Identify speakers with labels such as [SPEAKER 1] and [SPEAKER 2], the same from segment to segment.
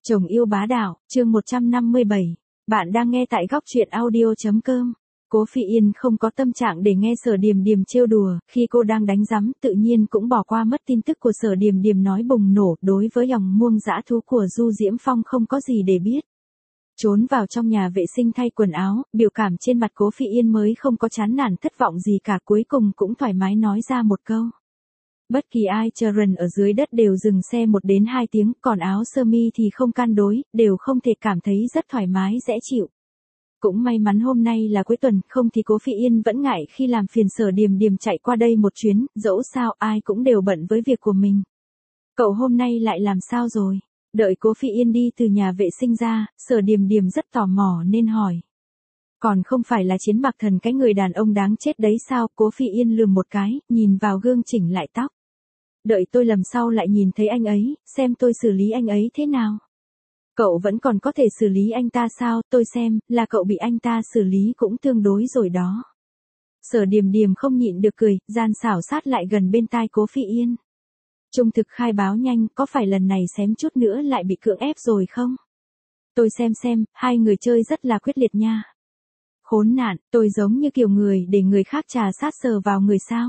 [SPEAKER 1] Chồng yêu bá đạo, chương 157. Bạn đang nghe tại góc truyện audio.com. Cố Phi Yên không có tâm trạng để nghe Sở Điềm Điềm trêu đùa, khi cô đang đánh rắm tự nhiên cũng bỏ qua mất tin tức của Sở Điềm Điềm nói bùng nổ đối với dòng muông dã thú của Du Diễm Phong không có gì để biết. Trốn vào trong nhà vệ sinh thay quần áo, biểu cảm trên mặt Cố Phi Yên mới không có chán nản thất vọng gì cả, cuối cùng cũng thoải mái nói ra một câu. Bất kỳ ai chờ rần ở dưới đất đều dừng xe 1 đến 2 tiếng, còn áo sơ mi thì không can đối, đều không thể cảm thấy rất thoải mái dễ chịu. Cũng may mắn hôm nay là cuối tuần, không thì Cố Phi Yên vẫn ngại khi làm phiền Sở Điềm Điềm chạy qua đây một chuyến, dẫu sao ai cũng đều bận với việc của mình. Cậu hôm nay lại làm sao rồi? Đợi Cố Phi Yên đi từ nhà vệ sinh ra, Sở Điềm Điềm rất tò mò nên hỏi. Còn không phải là Chiến Mặc Thần cái người đàn ông đáng chết đấy sao? Cố Phi Yên lườm một cái, nhìn vào gương chỉnh lại tóc. Đợi tôi lần sau lại nhìn thấy anh ấy, xem tôi xử lý anh ấy thế nào. Cậu vẫn còn có thể xử lý anh ta sao? Tôi xem, là cậu bị anh ta xử lý cũng tương đối rồi đó. Sở Điềm Điềm không nhịn được cười, gian xảo sát lại gần bên tai Cố Phi Yên. Trung thực khai báo nhanh, có phải lần này xém chút nữa lại bị cưỡng ép rồi không? Tôi xem, hai người chơi rất là quyết liệt nha. Khốn nạn, tôi giống như kiểu người để người khác trà sát sờ vào người sao?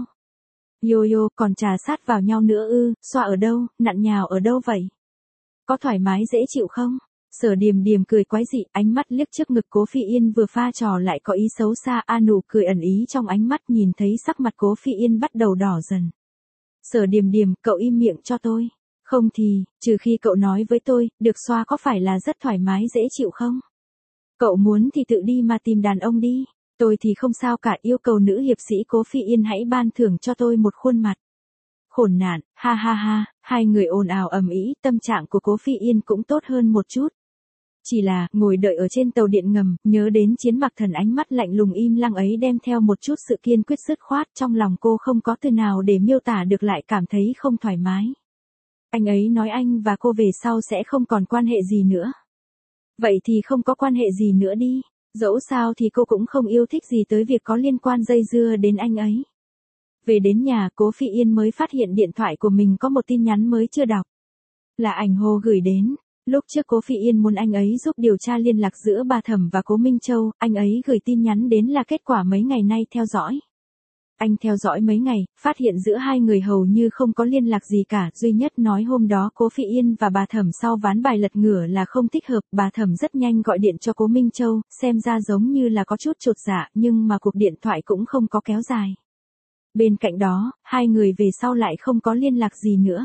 [SPEAKER 1] Yo, còn trà sát vào nhau nữa ư? Xoa ở đâu, nặn nhào ở đâu vậy? Có thoải mái dễ chịu không? Sở Điềm Điềm cười quái dị, ánh mắt liếc trước ngực Cố Phi Yên vừa pha trò lại có ý xấu xa, nụ cười ẩn ý trong ánh mắt, nhìn thấy sắc mặt Cố Phi Yên bắt đầu đỏ dần. Sở Điềm Điềm, cậu im miệng cho tôi. Không thì, trừ khi cậu nói với tôi, được xoa có phải là rất thoải mái dễ chịu không? Cậu muốn thì tự đi mà tìm đàn ông đi. Tôi thì không sao cả, yêu cầu nữ hiệp sĩ Cố Phi Yên hãy ban thưởng cho tôi một khuôn mặt. Khốn nạn, ha, hai người ồn ào ầm ĩ, tâm trạng của Cố Phi Yên cũng tốt hơn một chút. Chỉ là, ngồi đợi ở trên tàu điện ngầm, nhớ đến Chiến Mặc Thần ánh mắt lạnh lùng im lặng ấy đem theo một chút sự kiên quyết dứt khoát, trong lòng cô không có từ nào để miêu tả được, lại cảm thấy không thoải mái. Anh ấy nói anh và cô về sau sẽ không còn quan hệ gì nữa. Vậy thì không có quan hệ gì nữa đi. Dẫu sao thì cô cũng không yêu thích gì tới việc có liên quan dây dưa đến anh ấy. Về đến nhà, Cố Phi Yên mới phát hiện điện thoại của mình có một tin nhắn mới chưa đọc. Là Ảnh Hồ gửi đến. Lúc trước Cố Phi Yên muốn anh ấy giúp điều tra liên lạc giữa bà Thẩm và Cố Minh Châu, anh ấy gửi tin nhắn đến là kết quả mấy ngày nay theo dõi. Anh theo dõi mấy ngày, phát hiện giữa hai người hầu như không có liên lạc gì cả, duy nhất nói hôm đó Cố Phi Yên và bà Thẩm sau ván bài lật ngửa là không thích hợp, bà Thẩm rất nhanh gọi điện cho Cố Minh Châu, xem ra giống như là có chút chột dạ, nhưng mà cuộc điện thoại cũng không có kéo dài. Bên cạnh đó, hai người về sau lại không có liên lạc gì nữa.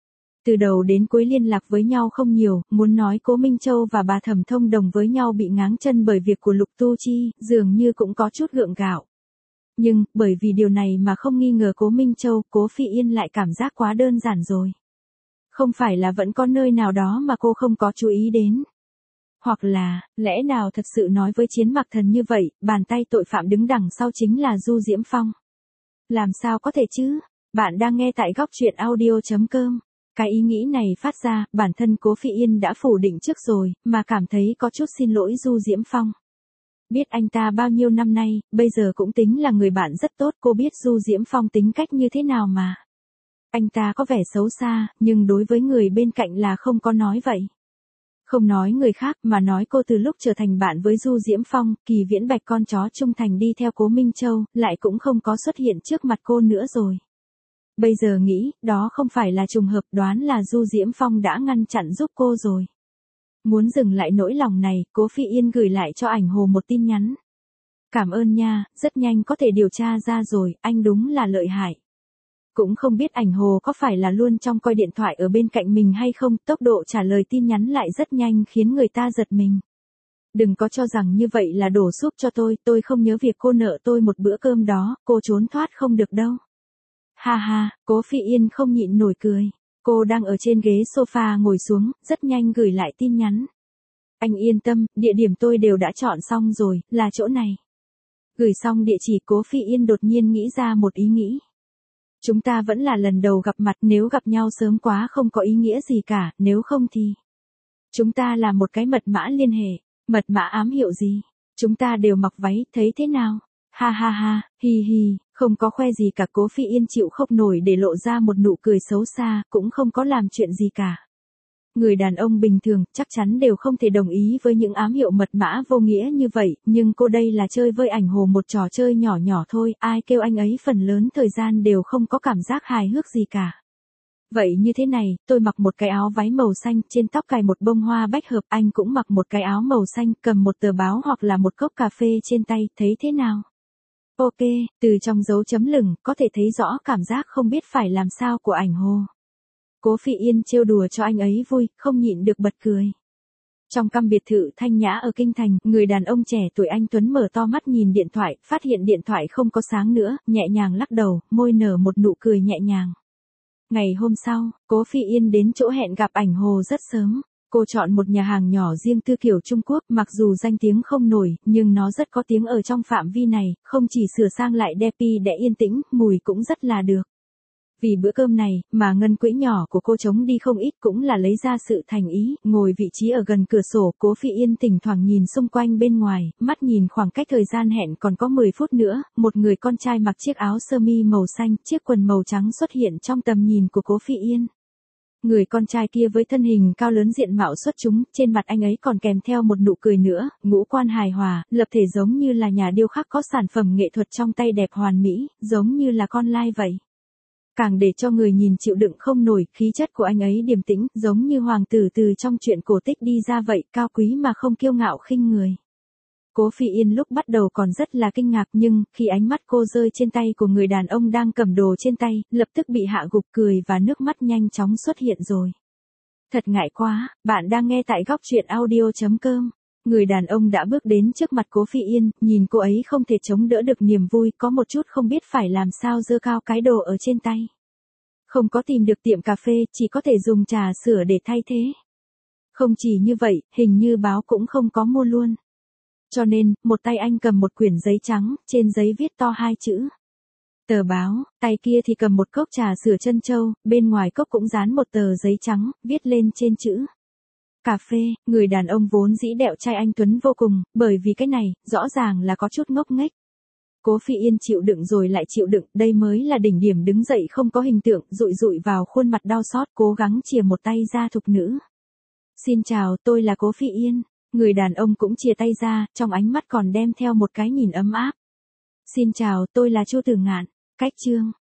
[SPEAKER 1] Từ đầu đến cuối liên lạc với nhau không nhiều, muốn nói Cố Minh Châu và bà Thẩm thông đồng với nhau bị ngáng chân bởi việc của Lục Tu Chi, dường như cũng có chút gượng gạo. Nhưng, bởi vì điều này mà không nghi ngờ Cố Minh Châu, Cố Phi Yên lại cảm giác quá đơn giản rồi. Không phải là vẫn có nơi nào đó mà cô không có chú ý đến. Hoặc là, lẽ nào thật sự nói với Chiến Mặc Thần như vậy, bàn tay tội phạm đứng đằng sau chính là Du Diễm Phong. Làm sao có thể chứ? Bạn đang nghe tại góc truyện audio.com. Cái ý nghĩ này phát ra, bản thân Cố Phi Yên đã phủ định trước rồi, mà cảm thấy có chút xin lỗi Du Diễm Phong. Biết anh ta bao nhiêu năm nay, bây giờ cũng tính là người bạn rất tốt, cô biết Du Diễm Phong tính cách như thế nào mà. Anh ta có vẻ xấu xa, nhưng đối với người bên cạnh là không có nói vậy. Không nói người khác mà nói cô từ lúc trở thành bạn với Du Diễm Phong, Kỳ Viễn Bạch con chó trung thành đi theo Cố Minh Châu, lại cũng không có xuất hiện trước mặt cô nữa rồi. Bây giờ nghĩ, đó không phải là trùng hợp, đoán là Du Diễm Phong đã ngăn chặn giúp cô rồi. Muốn dừng lại nỗi lòng này, Cố Phi Yên gửi lại cho Ảnh Hồ một tin nhắn. Cảm ơn nha, rất nhanh có thể điều tra ra rồi, anh đúng là lợi hại. Cũng không biết Ảnh Hồ có phải là luôn trong coi điện thoại ở bên cạnh mình hay không, tốc độ trả lời tin nhắn lại rất nhanh khiến người ta giật mình. Đừng có cho rằng như vậy là đổ súp cho tôi không nhớ việc cô nợ tôi một bữa cơm đó, cô trốn thoát không được đâu. Ha, Cố Phi Yên không nhịn nổi cười. Cô đang ở trên ghế sofa ngồi xuống, rất nhanh gửi lại tin nhắn. Anh yên tâm, địa điểm tôi đều đã chọn xong rồi, là chỗ này. Gửi xong địa chỉ, Cố Phi Yên đột nhiên nghĩ ra một ý nghĩ. Chúng ta vẫn là lần đầu gặp mặt, nếu gặp nhau sớm quá không có ý nghĩa gì cả, nếu không thì chúng ta là một cái mật mã liên hệ. Mật mã ám hiệu gì? Chúng ta đều mặc váy, thấy thế nào? Ha, hi, không có khoe gì cả. Cố Phi Yên chịu không nổi để lộ ra một nụ cười xấu xa, cũng không có làm chuyện gì cả. Người đàn ông bình thường chắc chắn đều không thể đồng ý với những ám hiệu mật mã vô nghĩa như vậy, nhưng cô đây là chơi với ảnh hồ một trò chơi nhỏ nhỏ thôi, ai kêu anh ấy phần lớn thời gian đều không có cảm giác hài hước gì cả. Vậy như thế này, tôi mặc một cái áo váy màu xanh, trên tóc cài một bông hoa bách hợp, anh cũng mặc một cái áo màu xanh, cầm một tờ báo hoặc là một cốc cà phê trên tay, thấy thế nào? Ok, từ trong dấu chấm lửng, có thể thấy rõ cảm giác không biết phải làm sao của ảnh hồ. Cố Phi Yên trêu đùa cho anh ấy vui, không nhịn được bật cười. Trong căn biệt thự thanh nhã ở Kinh Thành, người đàn ông trẻ tuổi anh Tuấn mở to mắt nhìn điện thoại, phát hiện điện thoại không có sáng nữa, nhẹ nhàng lắc đầu, môi nở một nụ cười nhẹ nhàng. Ngày hôm sau, Cố Phi Yên đến chỗ hẹn gặp ảnh hồ rất sớm. Cô chọn một nhà hàng nhỏ riêng tư kiểu Trung Quốc, mặc dù danh tiếng không nổi, nhưng nó rất có tiếng ở trong phạm vi này, không chỉ sửa sang lại đẹp để yên tĩnh, mùi cũng rất là được. Vì bữa cơm này, mà ngân quỹ nhỏ của cô trống đi không ít, cũng là lấy ra sự thành ý, ngồi vị trí ở gần cửa sổ, Cố Phi Yên thỉnh thoảng nhìn xung quanh bên ngoài, mắt nhìn khoảng cách thời gian hẹn còn có 10 phút nữa, một người con trai mặc chiếc áo sơ mi màu xanh, chiếc quần màu trắng xuất hiện trong tầm nhìn của Cố Phi Yên. Người con trai kia với thân hình cao lớn diện mạo xuất chúng, trên mặt anh ấy còn kèm theo một nụ cười nữa, ngũ quan hài hòa, lập thể giống như là nhà điêu khắc có sản phẩm nghệ thuật trong tay đẹp hoàn mỹ, giống như là con lai vậy. Càng để cho người nhìn chịu đựng không nổi, khí chất của anh ấy điềm tĩnh, giống như hoàng tử từ trong truyện cổ tích đi ra vậy, cao quý mà không kiêu ngạo khinh người. Cố Phi Yên lúc bắt đầu còn rất là kinh ngạc, nhưng khi ánh mắt cô rơi trên tay của người đàn ông đang cầm đồ trên tay, lập tức bị hạ gục, cười và nước mắt nhanh chóng xuất hiện rồi. Thật ngại quá, bạn đang nghe tại góc truyện audio.com. Người đàn ông đã bước đến trước mặt Cố Phi Yên, nhìn cô ấy không thể chống đỡ được niềm vui, có một chút không biết phải làm sao giơ cao cái đồ ở trên tay. Không có tìm được tiệm cà phê, chỉ có thể dùng trà sữa để thay thế. Không chỉ như vậy, hình như báo cũng không có mua luôn. Cho nên, một tay anh cầm một quyển giấy trắng, trên giấy viết to 2 chữ. Tờ báo, tay kia thì cầm một cốc trà sữa trân châu, bên ngoài cốc cũng dán một tờ giấy trắng, viết lên trên chữ. Cà phê, người đàn ông vốn dĩ đẹo trai anh Tuấn vô cùng, bởi vì cái này, rõ ràng là có chút ngốc nghếch. Cố Phi Yên chịu đựng rồi lại chịu đựng, đây mới là đỉnh điểm đứng dậy không có hình tượng, dụi dụi vào khuôn mặt đau xót, cố gắng chìa một tay ra thục nữ. Xin chào, tôi là Cố Phi Yên. Người đàn ông cũng chìa tay ra, trong ánh mắt còn đem theo một cái nhìn ấm áp. Xin chào, tôi là Chu Tử Ngạn. Cách chương.